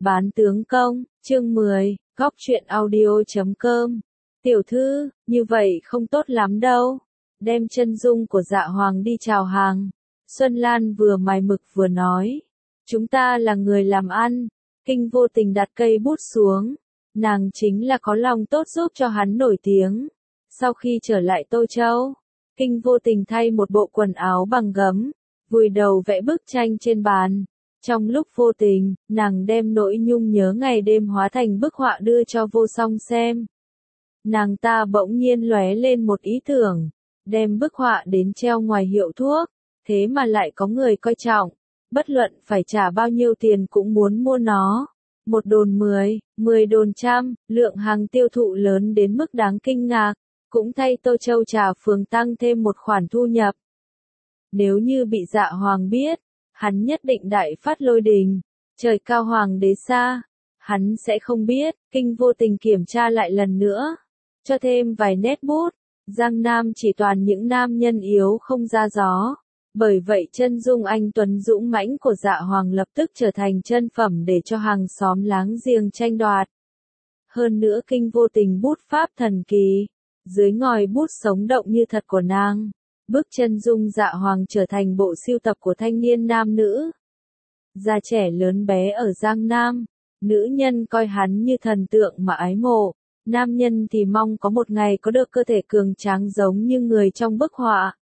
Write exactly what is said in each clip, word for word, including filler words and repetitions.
Bán tướng công, chương mười, góc truyện audio chấm com. Tiểu thư, như vậy không tốt lắm đâu. Đem chân dung của Dạ Hoàng đi chào hàng. Xuân Lan vừa mài mực vừa nói. Chúng ta là người làm ăn. Kinh Vô Tình đặt cây bút xuống. Nàng chính là có lòng tốt giúp cho hắn nổi tiếng. Sau khi trở lại Tô Châu, Kinh Vô Tình thay một bộ quần áo bằng gấm, vùi đầu vẽ bức tranh trên bàn. Trong lúc vô tình, nàng đem nỗi nhung nhớ ngày đêm hóa thành bức họa đưa cho Vô Song xem. Nàng ta bỗng nhiên lóe lên một ý tưởng, đem bức họa đến treo ngoài hiệu thuốc, thế mà lại có người coi trọng, bất luận phải trả bao nhiêu tiền cũng muốn mua nó. Một đồn mười, mười đồn trăm, lượng hàng tiêu thụ lớn đến mức đáng kinh ngạc, cũng thay Tô Châu Trà Phường tăng thêm một khoản thu nhập. Nếu như bị Dạ Hoàng biết, hắn nhất định đại phát lôi đình, trời cao hoàng đế xa, hắn sẽ không biết. Kinh Vô Tình kiểm tra lại lần nữa, cho thêm vài nét bút. Giang Nam chỉ toàn những nam nhân yếu không ra gió, bởi vậy chân dung anh tuấn dũng mãnh của Dạ Hoàng lập tức trở thành chân phẩm để cho hàng xóm láng giềng tranh đoạt. Hơn nữa Kinh Vô Tình bút pháp thần kỳ, dưới ngòi bút sống động như thật của nàng, bức chân dung Dạ Hoàng trở thành bộ sưu tập của thanh niên nam nữ. Già trẻ lớn bé ở Giang Nam, nữ nhân coi hắn như thần tượng mà ái mộ, nam nhân thì mong có một ngày có được cơ thể cường tráng giống như người trong bức họa.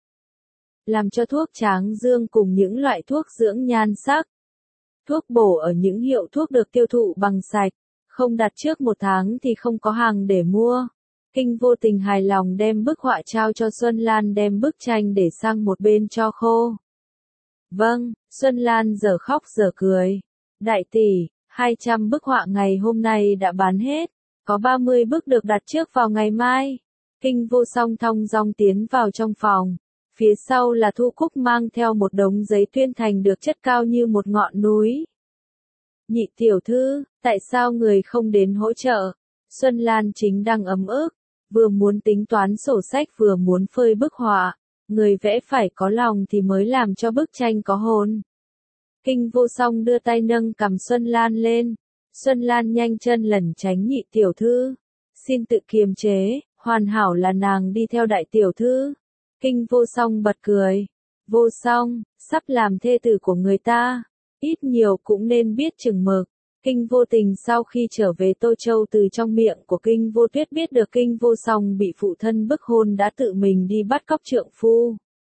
Làm cho thuốc tráng dương cùng những loại thuốc dưỡng nhan sắc, thuốc bổ ở những hiệu thuốc được tiêu thụ bằng sạch, không đặt trước một tháng thì không có hàng để mua. Kinh Vô Tình hài lòng đem bức họa trao cho Xuân Lan, đem bức tranh để sang một bên cho khô. Vâng, Xuân Lan giờ khóc giờ cười. Đại tỷ, hai trăm bức họa ngày hôm nay đã bán hết, có ba mươi bức được đặt trước vào ngày mai. Kinh Vô Song thong dong tiến vào trong phòng, phía sau là Thu Cúc mang theo một đống giấy tuyên thành được chất cao như một ngọn núi. Nhị tiểu thư, tại sao người không đến hỗ trợ? Xuân Lan chính đang ấm ức, vừa muốn tính toán sổ sách vừa muốn phơi bức họa, người vẽ phải có lòng thì mới làm cho bức tranh có hồn. Kinh Vô Song đưa tay nâng cằm Xuân Lan lên, Xuân Lan nhanh chân lẩn tránh. Nhị tiểu thư, xin tự kiềm chế, hoàn hảo là nàng đi theo đại tiểu thư. Kinh Vô Song bật cười, Vô Song, sắp làm thê tử của người ta, ít nhiều cũng nên biết chừng mực. Kinh Vô Tình sau khi trở về Tô Châu từ trong miệng của Kinh Vô Tuyết biết được Kinh Vô Song bị phụ thân bức hôn đã tự mình đi bắt cóc trượng phu.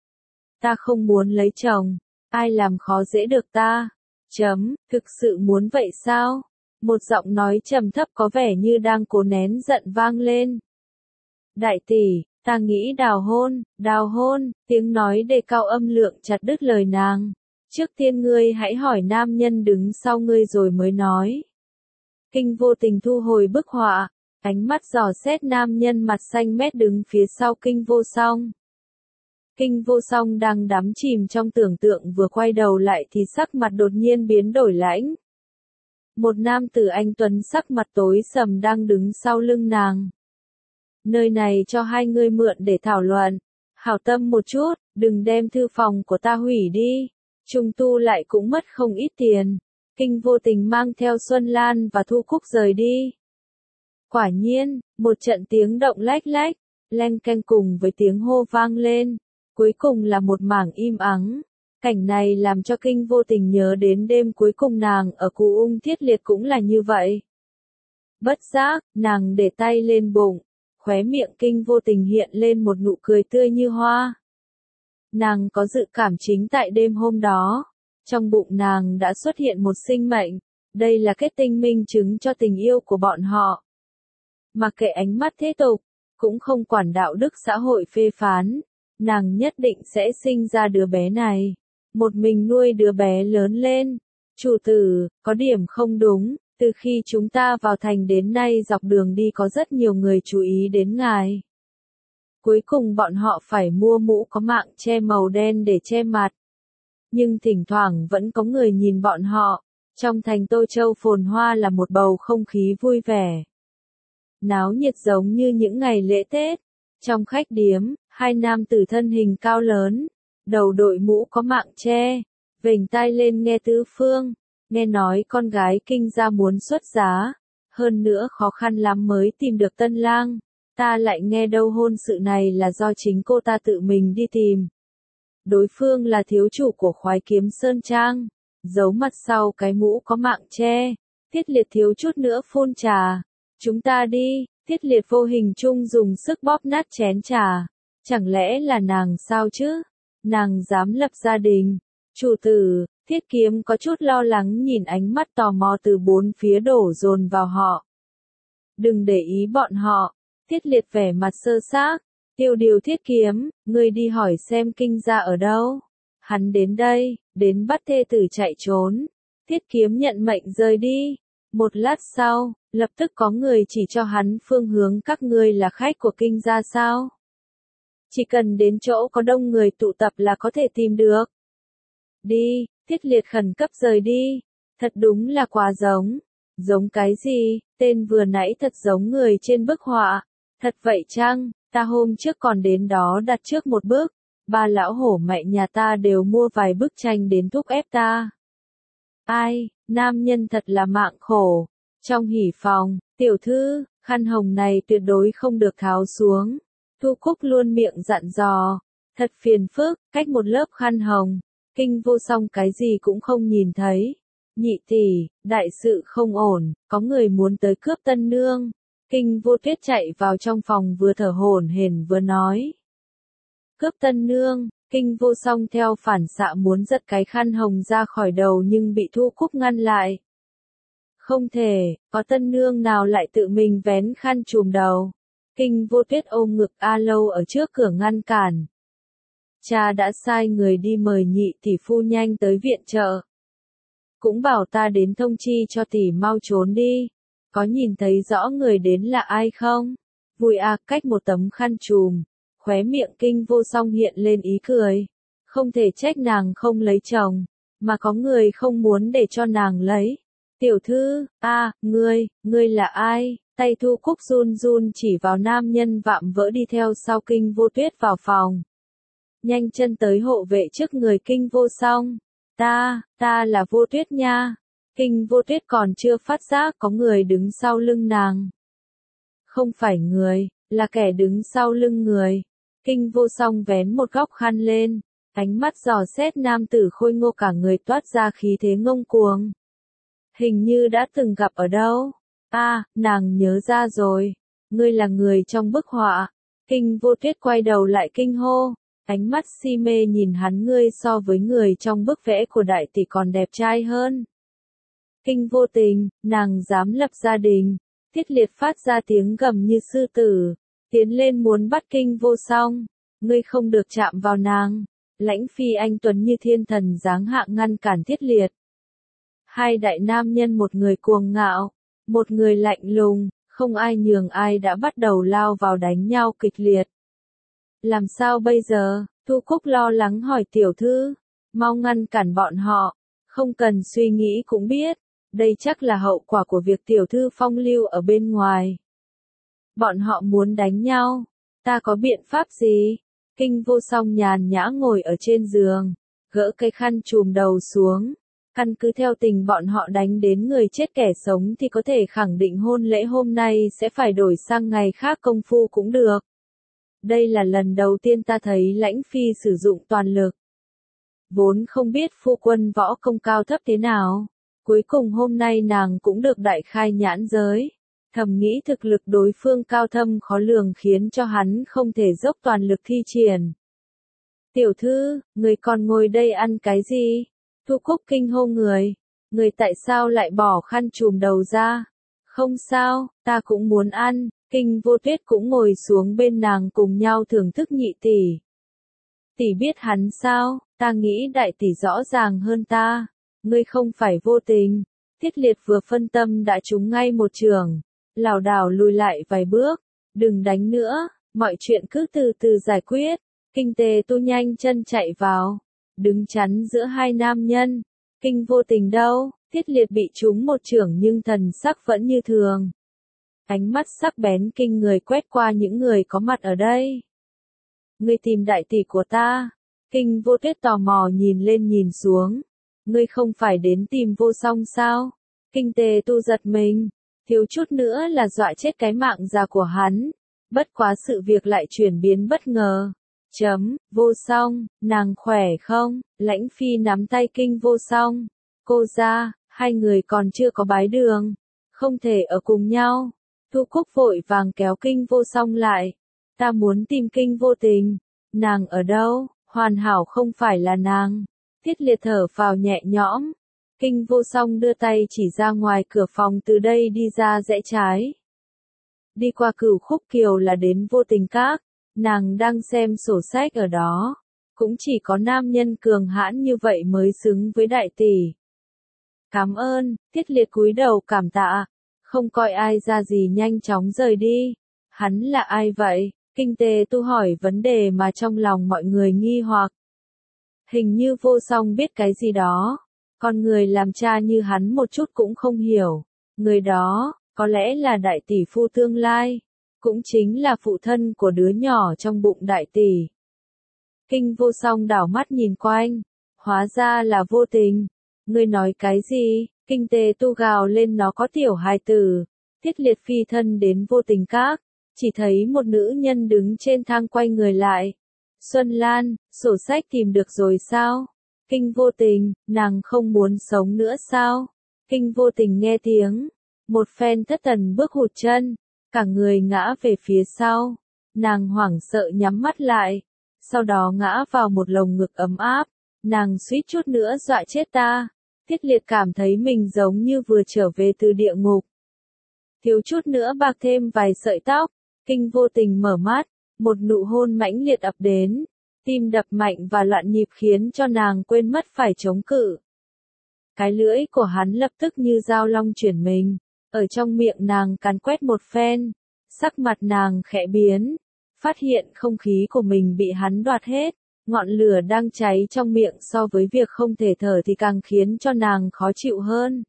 Ta không muốn lấy chồng, ai làm khó dễ được ta? Chấm, thực sự muốn vậy sao? Một giọng nói trầm thấp có vẻ như đang cố nén giận vang lên. Đại tỷ, ta nghĩ đào hôn, đào hôn, tiếng nói đề cao âm lượng chặt đứt lời nàng. Trước tiên ngươi hãy hỏi nam nhân đứng sau ngươi rồi mới nói. Kinh Vô Tình thu hồi bức họa, ánh mắt dò xét nam nhân mặt xanh mét đứng phía sau Kinh Vô Song. Kinh Vô Song đang đắm chìm trong tưởng tượng vừa quay đầu lại thì sắc mặt đột nhiên biến đổi lãnh. Một nam tử anh tuấn sắc mặt tối sầm đang đứng sau lưng nàng. Nơi này cho hai ngươi mượn để thảo luận. Hảo tâm một chút, đừng đem thư phòng của ta hủy đi. Trung tu lại cũng mất không ít tiền. Kinh Vô Tình mang theo Xuân Lan và Thu Cúc rời đi. Quả nhiên, một trận tiếng động lách lách, leng keng cùng với tiếng hô vang lên. Cuối cùng là một mảng im ắng. Cảnh này làm cho Kinh Vô Tình nhớ đến đêm cuối cùng nàng ở Cù Ung Thiết Liệt cũng là như vậy. Bất giác, nàng để tay lên bụng, khóe miệng Kinh Vô Tình hiện lên một nụ cười tươi như hoa. Nàng có dự cảm chính tại đêm hôm đó, trong bụng nàng đã xuất hiện một sinh mệnh, đây là kết tinh minh chứng cho tình yêu của bọn họ. Mặc kệ ánh mắt thế tục, cũng không quản đạo đức xã hội phê phán, nàng nhất định sẽ sinh ra đứa bé này, một mình nuôi đứa bé lớn lên. Chủ tử, có điểm không đúng, từ khi chúng ta vào thành đến nay dọc đường đi có rất nhiều người chú ý đến ngài. Cuối cùng bọn họ phải mua mũ có mạng che màu đen để che mặt. Nhưng thỉnh thoảng vẫn có người nhìn bọn họ. Trong thành Tô Châu phồn hoa là một bầu không khí vui vẻ. Náo nhiệt giống như những ngày lễ Tết. Trong khách điếm, hai nam tử thân hình cao lớn, đầu đội mũ có mạng che, vểnh tai lên nghe tứ phương. Nghe nói con gái kinh gia muốn xuất giá, hơn nữa khó khăn lắm mới tìm được tân lang, ta lại nghe đâu hôn sự này là do chính cô ta tự mình đi tìm. Đối phương là thiếu chủ của Khoái Kiếm Sơn Trang, giấu mặt sau cái mũ có mạng che. Tiết Liệt thiếu chút nữa phun trà. Chúng ta đi, Tiết Liệt vô hình chung dùng sức bóp nát chén trà. Chẳng lẽ là nàng sao chứ? Nàng dám lập gia đình. Chủ tử, Thiết Kiếm có chút lo lắng nhìn ánh mắt tò mò từ bốn phía đổ dồn vào họ. Đừng để ý bọn họ. Tiết Liệt vẻ mặt sơ xác. Tiêu điều Thiết Kiếm, ngươi đi hỏi xem kinh gia ở đâu. Hắn đến đây, đến bắt thê tử chạy trốn. Thiết Kiếm nhận mệnh rời đi. Một lát sau, lập tức có người chỉ cho hắn phương hướng các ngươi là khách của kinh gia sao. Chỉ cần đến chỗ có đông người tụ tập là có thể tìm được. Đi, Tiết Liệt khẩn cấp rời đi. Thật đúng là quá giống. Giống cái gì, tên vừa nãy thật giống người trên bức họa. Thật vậy chăng, ta hôm trước còn đến đó đặt trước một bước. Ba lão hổ mạnh nhà ta đều mua vài bức tranh đến thúc ép ta. Ai, nam nhân thật là mạng khổ. Trong hỉ phòng, tiểu thư, khăn hồng này tuyệt đối không được tháo xuống. Thu Cúc luôn miệng dặn dò. Thật phiền phức, cách một lớp khăn hồng. Kinh Vô Song cái gì cũng không nhìn thấy. Nhị tỷ, đại sự không ổn, có người muốn tới cướp tân nương. Kinh Vô Tuyết chạy vào trong phòng vừa thở hổn hển vừa nói. Cướp tân nương, Kinh Vô Song theo phản xạ muốn giật cái khăn hồng ra khỏi đầu nhưng bị Thu Cúc ngăn lại. Không thể, có tân nương nào lại tự mình vén khăn trùm đầu. Kinh Vô Tuyết ôm ngực A Lâu ở trước cửa ngăn cản. Cha đã sai người đi mời nhị tỷ phu nhanh tới viện trợ. Cũng bảo ta đến thông chi cho tỷ mau trốn đi. Có nhìn thấy rõ người đến là ai không? Vui à, cách một tấm khăn trùm. Khóe miệng Kinh Vô Song hiện lên ý cười. Không thể trách nàng không lấy chồng. Mà có người không muốn để cho nàng lấy. Tiểu thư, a, ngươi, ngươi là ai? Tay Thu Cúc run run chỉ vào nam nhân vạm vỡ đi theo sau Kinh Vô Tuyết vào phòng. Nhanh chân tới hộ vệ trước người Kinh Vô Song. Ta, ta là Vô Tuyết nha. Kinh Vô Tuyết còn chưa phát giác có người đứng sau lưng nàng. Không phải người, là kẻ đứng sau lưng người. Kinh Vô Song vén một góc khăn lên, ánh mắt dò xét nam tử khôi ngô cả người toát ra khí thế ngông cuồng. Hình như đã từng gặp ở đâu. A, à, nàng nhớ ra rồi. Ngươi là người trong bức họa. Kinh Vô Tuyết quay đầu lại kinh hô. Ánh mắt si mê nhìn hắn, ngươi so với người trong bức vẽ của đại tỷ còn đẹp trai hơn. Kinh Vô Tình, nàng dám lập gia đình. Tiết Liệt phát ra tiếng gầm như sư tử. Tiến lên muốn bắt Kinh Vô Song. Ngươi không được chạm vào nàng. Lãnh Phi anh tuấn như thiên thần dáng hạ ngăn cản Tiết Liệt. Hai đại nam nhân, một người cuồng ngạo, một người lạnh lùng, không ai nhường ai đã bắt đầu lao vào đánh nhau kịch liệt. Làm sao bây giờ? Thu Cúc lo lắng hỏi tiểu thư. Mau ngăn cản bọn họ. Không cần suy nghĩ cũng biết. Đây chắc là hậu quả của việc tiểu thư phong lưu ở bên ngoài. Bọn họ muốn đánh nhau. Ta có biện pháp gì? Kinh Vô Song nhàn nhã ngồi ở trên giường. Gỡ cái khăn trùm đầu xuống. Căn cứ theo tình bọn họ đánh đến người chết kẻ sống thì có thể khẳng định hôn lễ hôm nay sẽ phải đổi sang ngày khác công phu cũng được. Đây là lần đầu tiên ta thấy Lãnh Phi sử dụng toàn lực. Vốn không biết phu quân võ công cao thấp thế nào. Cuối cùng hôm nay nàng cũng được đại khai nhãn giới. Thầm nghĩ thực lực đối phương cao thâm khó lường khiến cho hắn không thể dốc toàn lực thi triển. Tiểu thư, người còn ngồi đây ăn cái gì? Thu Cúc kinh hô người. Người tại sao lại bỏ khăn trùm đầu ra? Không sao, ta cũng muốn ăn. Kinh Vô Tuyết cũng ngồi xuống bên nàng cùng nhau thưởng thức nhị tỷ. Tỷ biết hắn sao? Ta nghĩ đại tỷ rõ ràng hơn ta. Ngươi không phải vô tình. Tiết Liệt vừa phân tâm đã trúng ngay một trường. Lảo đảo lùi lại vài bước. Đừng đánh nữa, mọi chuyện cứ từ từ giải quyết. Kinh Tề Tu nhanh chân chạy vào. Đứng chắn giữa hai nam nhân. Kinh Vô Tình đâu? Tiết Liệt bị trúng một chưởng nhưng thần sắc vẫn như thường. Ánh mắt sắc bén kinh người quét qua những người có mặt ở đây. Ngươi tìm đại tỷ của ta. Kinh Vô Tuyết tò mò nhìn lên nhìn xuống. ngươi không phải đến tìm Vô Song sao? Kinh Tề Tu giật mình, thiếu chút nữa là dọa chết cái mạng già của hắn. Bất quá sự việc lại chuyển biến bất ngờ. Chấm, Vô Song, nàng khỏe không? Lãnh Phi nắm tay Kinh Vô Song. Cô ra, hai người còn chưa có bái đường, không thể ở cùng nhau. Thu Cúc vội vàng kéo Kinh Vô Song lại. Ta muốn tìm Kinh Vô Tình. Nàng ở đâu? Hoàn hảo không phải là nàng. Tiết Liệt thở phào nhẹ nhõm. Kinh Vô Song đưa tay chỉ ra ngoài cửa phòng, từ đây đi ra rẽ trái. Đi qua Cửu Khúc Kiều là đến Vô Tình Các. Nàng đang xem sổ sách ở đó. Cũng chỉ có nam nhân cường hãn như vậy mới xứng với đại tỷ. Cảm ơn. Tiết Liệt cúi đầu cảm tạ. Không coi ai ra gì nhanh chóng rời đi. Hắn là ai vậy? Kinh Tề Tu hỏi vấn đề mà trong lòng mọi người nghi hoặc. Hình như Vô Song biết cái gì đó. Con người làm cha như hắn một chút cũng không hiểu. Người đó, có lẽ là đại tỷ phu tương lai. Cũng chính là phụ thân của đứa nhỏ trong bụng đại tỷ. Kinh Vô Song đảo mắt nhìn quanh. Hóa ra là Vô Tình. Ngươi nói cái gì? Kinh Tề Tu gào lên, nó có tiểu hài tử. Tiết Liệt phi thân đến Vô Tình Các. Chỉ thấy một nữ nhân đứng trên thang quay người lại. Xuân Lan, sổ sách tìm được rồi sao? Kinh Vô Tình, nàng không muốn sống nữa sao? Kinh Vô Tình nghe tiếng. Một phen thất thần bước hụt chân. Cả người ngã về phía sau. Nàng hoảng sợ nhắm mắt lại. Sau đó ngã vào một lồng ngực ấm áp. Nàng suýt chút nữa dọa chết ta. Tiết Liệt cảm thấy mình giống như vừa trở về từ địa ngục. Thiếu chút nữa bạc thêm vài sợi tóc. Kinh Vô Tình mở mắt. Một nụ hôn mãnh liệt ập đến. Tim đập mạnh và loạn nhịp khiến cho nàng quên mất phải chống cự. Cái lưỡi của hắn lập tức như dao long chuyển mình. Ở trong miệng nàng càn quét một phen. Sắc mặt nàng khẽ biến. Phát hiện không khí của mình bị hắn đoạt hết. Ngọn lửa đang cháy trong miệng so với việc không thể thở thì càng khiến cho nàng khó chịu hơn.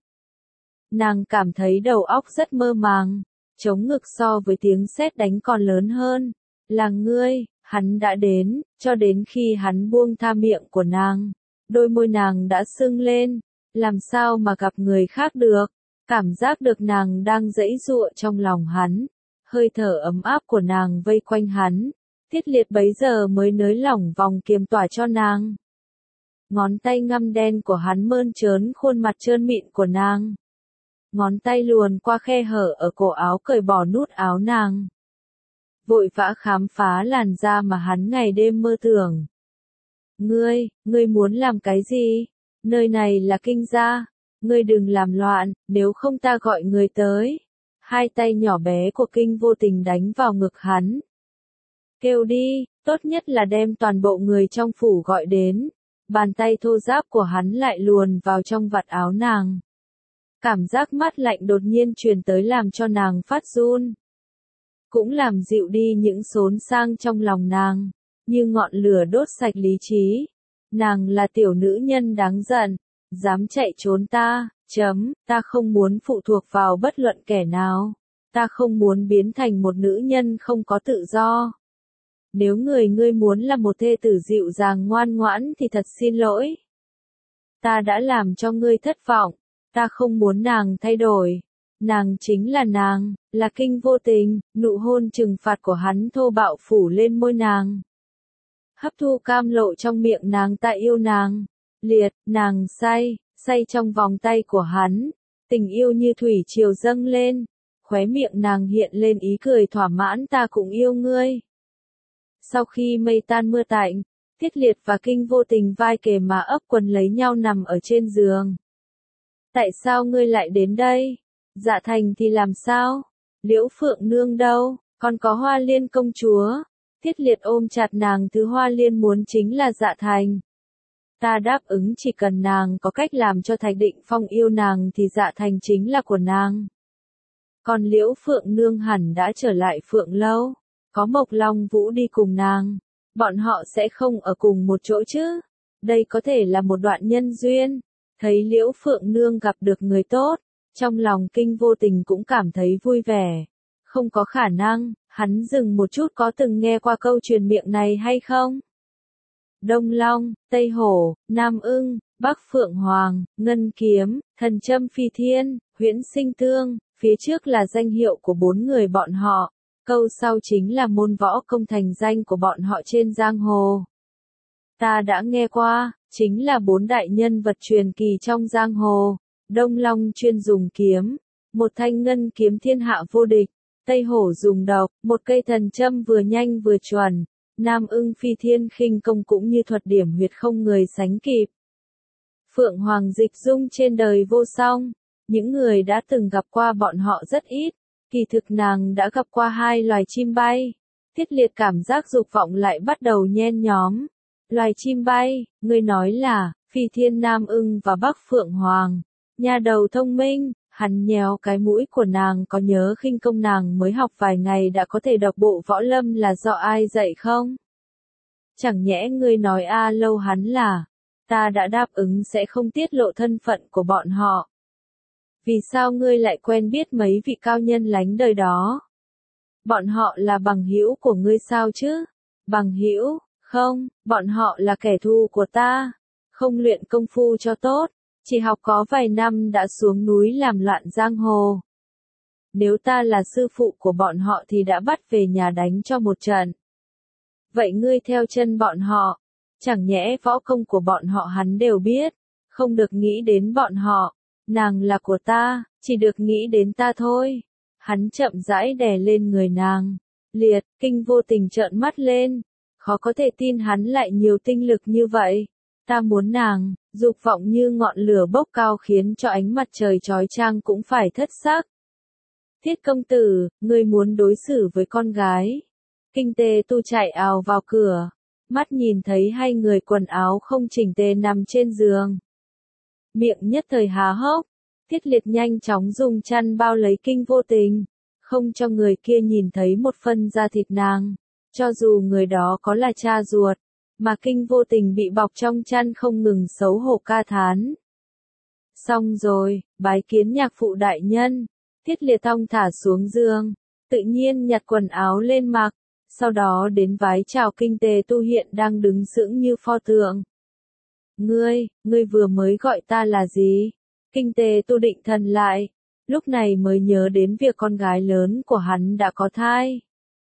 Nàng cảm thấy đầu óc rất mơ màng. Chống ngực so với tiếng sét đánh còn lớn hơn. Là ngươi, hắn đã đến, cho đến khi hắn buông tha miệng của nàng. Đôi môi nàng đã sưng lên. Làm sao mà gặp người khác được. Cảm giác được nàng đang giãy giụa trong lòng hắn. Hơi thở ấm áp của nàng vây quanh hắn. Tiết Liệt bấy giờ mới nới lỏng vòng kiềm tỏa cho nàng. Ngón tay ngăm đen của hắn mơn trớn khuôn mặt trơn mịn của nàng. Ngón tay luồn qua khe hở ở cổ áo cởi bỏ nút áo nàng. Vội vã khám phá làn da mà hắn ngày đêm mơ tưởng. Ngươi, ngươi muốn làm cái gì? Nơi này là Kinh gia. Ngươi đừng làm loạn, nếu không ta gọi người tới. Hai tay nhỏ bé của Kinh Vô Tình đánh vào ngực hắn. Kêu đi, tốt nhất là đem toàn bộ người trong phủ gọi đến. Bàn tay thô ráp của hắn lại luồn vào trong vạt áo nàng. Cảm giác mát lạnh đột nhiên truyền tới làm cho nàng phát run. Cũng làm dịu đi những xốn sang trong lòng nàng. Như ngọn lửa đốt sạch lý trí. Nàng là tiểu nữ nhân đáng giận. Dám chạy trốn ta, chấm, ta không muốn phụ thuộc vào bất luận kẻ nào. Ta không muốn biến thành một nữ nhân không có tự do. Nếu người ngươi muốn là một thê tử dịu dàng ngoan ngoãn thì thật xin lỗi. Ta đã làm cho ngươi thất vọng. Ta không muốn nàng thay đổi. Nàng chính là nàng, là Kinh Vô Tình. Nụ hôn trừng phạt của hắn thô bạo phủ lên môi nàng. Hấp thu cam lộ trong miệng nàng, ta yêu nàng. Liệt, nàng say, say trong vòng tay của hắn. Tình yêu như thủy triều dâng lên. Khóe miệng nàng hiện lên ý cười thỏa mãn, ta cũng yêu ngươi. Sau khi mây tan mưa tạnh, Tiết Liệt và Kinh Vô Tình vai kề mà ấp quần lấy nhau nằm ở trên giường. Tại sao ngươi lại đến đây? Dạ Thành thì làm sao? Liễu Phượng Nương đâu? Còn có Hoa Liên công chúa? Tiết Liệt ôm chặt nàng, thứ Hoa Liên muốn chính là Dạ Thành. Ta đáp ứng chỉ cần nàng có cách làm cho Thạch Định Phong yêu nàng thì Dạ Thành chính là của nàng. Còn Liễu Phượng Nương hẳn đã trở lại Phượng Lâu. Có Mộc Long Vũ đi cùng nàng. Bọn họ sẽ không ở cùng một chỗ chứ. Đây có thể là một đoạn nhân duyên. Thấy Liễu Phượng Nương gặp được người tốt. Trong lòng Kinh Vô Tình cũng cảm thấy vui vẻ. Không có khả năng, hắn dừng một chút, có từng nghe qua câu truyền miệng này hay không? Đông Long, Tây Hổ, Nam Ưng, Bắc Phượng Hoàng, Ngân Kiếm, Thần Châm Phi Thiên, Huyễn Sinh Tương, phía trước là danh hiệu của bốn người bọn họ, câu sau chính là môn võ công thành danh của bọn họ trên giang hồ. Ta đã nghe qua, chính là bốn đại nhân vật truyền kỳ trong giang hồ. Đông Long chuyên dùng kiếm, một thanh ngân kiếm thiên hạ vô địch. Tây Hổ dùng độc, một cây thần châm vừa nhanh vừa chuẩn. Nam Ưng Phi Thiên khinh công cũng như thuật điểm huyệt không người sánh kịp. Phượng Hoàng dịch dung trên đời vô song, những người đã từng gặp qua bọn họ rất ít, kỳ thực nàng đã gặp qua hai loài chim bay. Tiết Liệt cảm giác dục vọng lại bắt đầu nhen nhóm. Loài chim bay, ngươi nói là, Phi Thiên Nam Ưng và Bắc Phượng Hoàng. Nhà đầu thông minh, hắn nhéo cái mũi của nàng, có nhớ khinh công nàng mới học vài ngày đã có thể đọc bộ võ lâm là do ai dạy không? Chẳng nhẽ ngươi nói a lâu hắn là, ta đã đáp ứng sẽ không tiết lộ thân phận của bọn họ. Vì sao ngươi lại quen biết mấy vị cao nhân lánh đời đó? Bọn họ là bằng hữu của ngươi sao chứ? Bằng hữu? Không, bọn họ là kẻ thù của ta. Không luyện công phu cho tốt, chỉ học có vài năm đã xuống núi làm loạn giang hồ. Nếu ta là sư phụ của bọn họ thì đã bắt về nhà đánh cho một trận. Vậy ngươi theo chân bọn họ, chẳng nhẽ võ công của bọn họ hắn đều biết, không được nghĩ đến bọn họ, nàng là của ta, chỉ được nghĩ đến ta thôi. Hắn chậm rãi đè lên người nàng, Liệt, Kinh vô tình trợn mắt lên, khó có thể tin hắn lại nhiều tinh lực như vậy. Ta muốn nàng, dục vọng như ngọn lửa bốc cao khiến cho ánh mặt trời chói chang cũng phải thất sắc. Thiết công tử, ngươi muốn đối xử với con gái. Kinh Tê Tu chạy ào vào cửa, mắt nhìn thấy hai người quần áo không chỉnh tề nằm trên giường. Miệng nhất thời há hốc, Tiết Liệt nhanh chóng dùng chăn bao lấy Kinh vô tình, không cho người kia nhìn thấy một phân da thịt nàng, cho dù người đó có là cha ruột, mà Kinh vô tình bị bọc trong chăn không ngừng xấu hổ ca thán. Xong rồi, bái kiến nhạc phụ đại nhân, Tiết Liệt thong thả xuống giường, tự nhiên nhặt quần áo lên mặc, sau đó đến vái chào Kinh Tê Tu hiện đang đứng sững như pho tượng. Ngươi, ngươi vừa mới gọi ta là gì? Kinh Tê Tu định thần lại, lúc này mới nhớ đến việc con gái lớn của hắn đã có thai.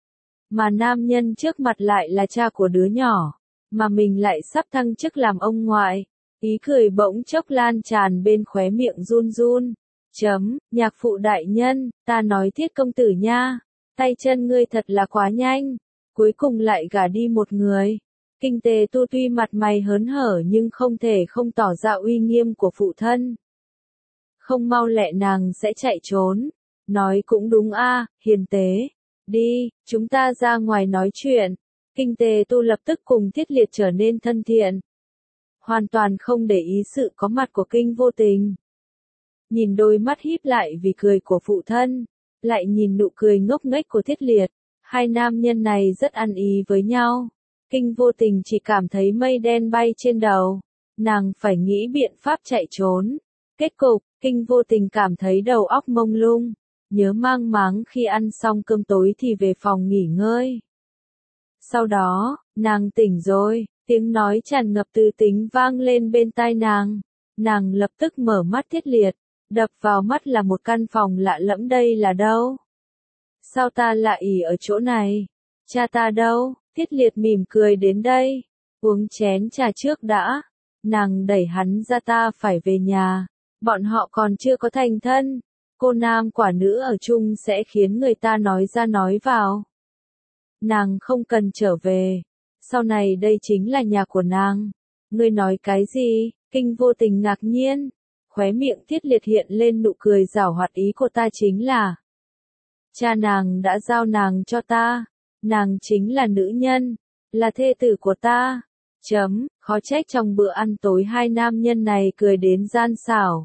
Mà nam nhân trước mặt lại là cha của đứa nhỏ, mà mình lại sắp thăng chức làm ông ngoại. Ý cười bỗng chốc lan tràn bên khóe miệng run run. Chấm, nhạc phụ đại nhân, ta nói Thiết công tử nha, tay chân ngươi thật là quá nhanh, cuối cùng lại gả đi một người. Kinh Tê Tu tuy mặt mày hớn hở nhưng không thể không tỏ ra uy nghiêm của phụ thân. Không mau lẹ nàng sẽ chạy trốn. Nói cũng đúng a, hiền tế. Đi, chúng ta ra ngoài nói chuyện. Kinh Tê Tu lập tức cùng Thiết Liệt trở nên thân thiện. Hoàn toàn không để ý sự có mặt của Kinh vô tình. Nhìn đôi mắt híp lại vì cười của phụ thân, lại nhìn nụ cười ngốc nghếch của Thiết Liệt. Hai nam nhân này rất ăn ý với nhau. Kinh vô tình chỉ cảm thấy mây đen bay trên đầu. Nàng phải nghĩ biện pháp chạy trốn. Kết cục, Kinh vô tình cảm thấy đầu óc mông lung. Nhớ mang máng khi ăn xong cơm tối thì về phòng nghỉ ngơi. Sau đó, nàng tỉnh rồi, tiếng nói tràn ngập từ tính vang lên bên tai nàng. Nàng lập tức mở mắt Thiết Liệt, đập vào mắt là một căn phòng lạ lẫm. Đây là đâu? Sao ta lại ỉ ở chỗ này? Cha ta đâu? Thiết Liệt mỉm cười đến đây. Uống chén trà trước đã. Nàng đẩy hắn ra, ta phải về nhà. Bọn họ còn chưa có thành thân. Cô nam quả nữ ở chung sẽ khiến người ta nói ra nói vào. Nàng không cần trở về. Sau này đây chính là nhà của nàng. Ngươi nói cái gì? Kinh vô tình ngạc nhiên. Khóe miệng Thiết Liệt hiện lên nụ cười giảo hoạt. Ý của ta chính là cha nàng đã giao nàng cho ta. Nàng chính là nữ nhân, là thê tử của ta. Chấm, khó trách trong bữa ăn tối hai nam nhân này cười đến gian xảo.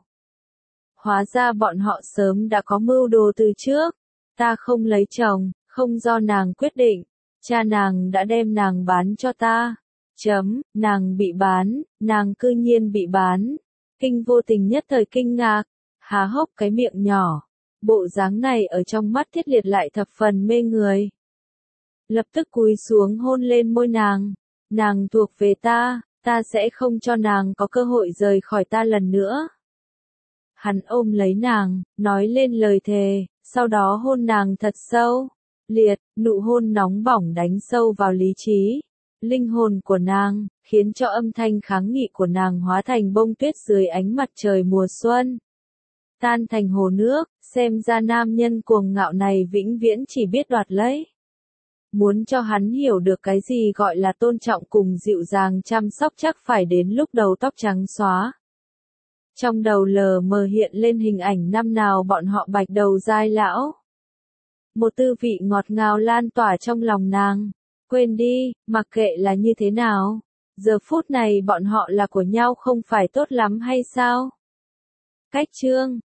Hóa ra bọn họ sớm đã có mưu đồ từ trước. Ta không lấy chồng, không do nàng quyết định. Cha nàng đã đem nàng bán cho ta. Chấm, nàng bị bán, nàng cư nhiên bị bán. Kinh vô tình nhất thời kinh ngạc, há hốc cái miệng nhỏ. Bộ dáng này ở trong mắt Thiết Liệt lại thập phần mê người. Lập tức cúi xuống hôn lên môi nàng. Nàng thuộc về ta, Ta sẽ không cho nàng có cơ hội rời khỏi ta lần nữa. Hắn ôm lấy nàng, nói lên lời thề, sau đó hôn nàng thật sâu. Liệt, nụ hôn nóng bỏng đánh sâu vào lý trí, linh hồn của nàng, khiến cho âm thanh kháng nghị của nàng hóa thành bông tuyết dưới ánh mặt trời mùa xuân. Tan thành hồ nước, xem ra nam nhân cuồng ngạo này vĩnh viễn chỉ biết đoạt lấy. Muốn cho hắn hiểu được cái gì gọi là tôn trọng cùng dịu dàng chăm sóc chắc phải đến lúc đầu tóc trắng xóa. Trong đầu lờ mờ hiện lên hình ảnh năm nào bọn họ bạch đầu dai lão. Một tư vị ngọt ngào lan tỏa trong lòng nàng. Quên đi, mặc kệ là như thế nào. Giờ phút này bọn họ là của nhau không phải tốt lắm hay sao? Cách chương